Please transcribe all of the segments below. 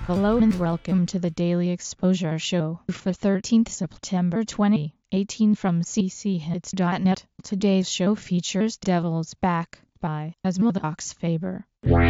Hello and welcome to the Daily Exposure Show for 13th September 2018 from cchits.net. Today's show features Devil's Back by Asmodux Faber.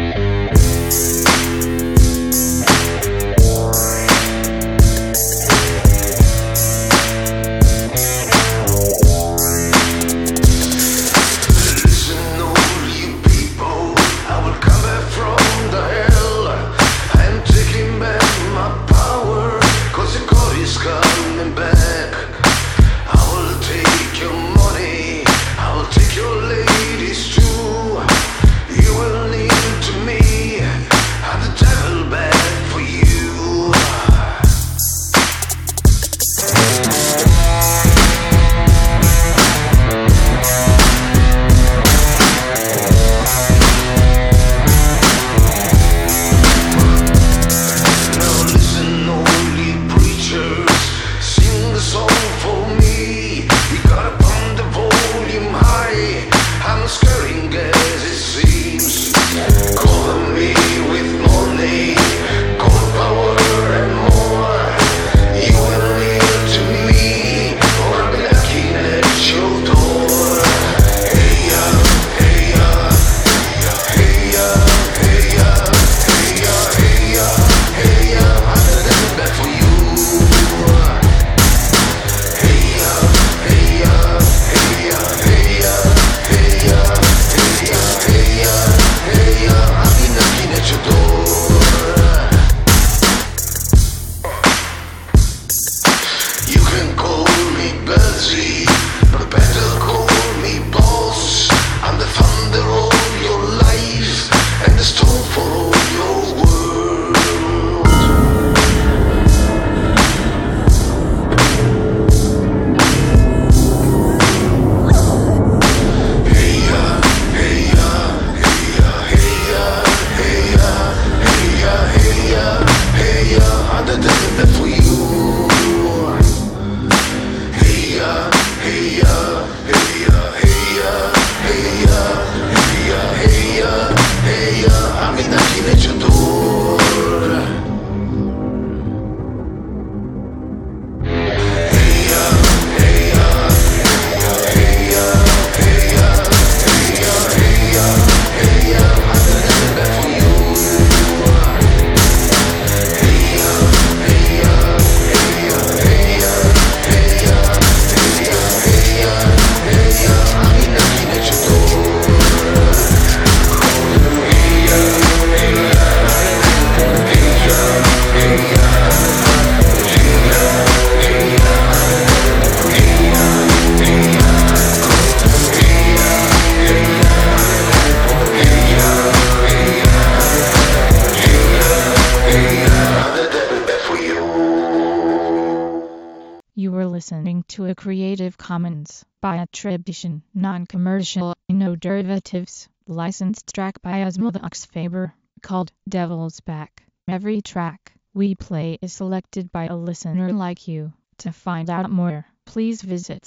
You were listening to a Creative Commons by attribution, non-commercial, no derivatives, licensed track by Asmodux Faber, called Devil's Back. Every track we play is selected by a listener like you. To find out more, please visit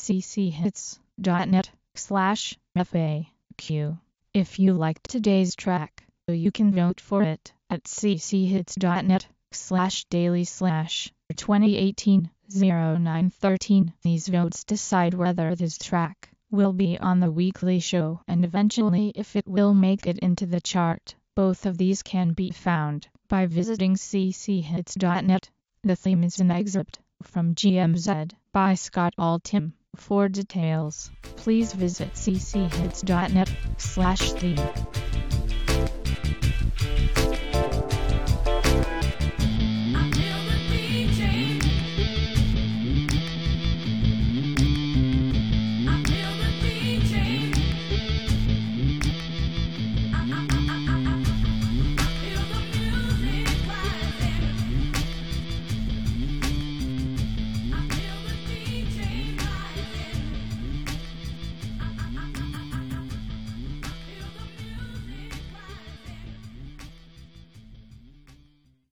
cchits.net/FAQ. If you liked today's track, you can vote for it at cchits.net/daily/2018-0913. These votes decide whether this track will be on the weekly show and eventually if it will make it into the chart. Both of these can be found by visiting cchits.net. The theme is an excerpt from GMZ by Scott Altham. For details, please visit cchits.net/theme.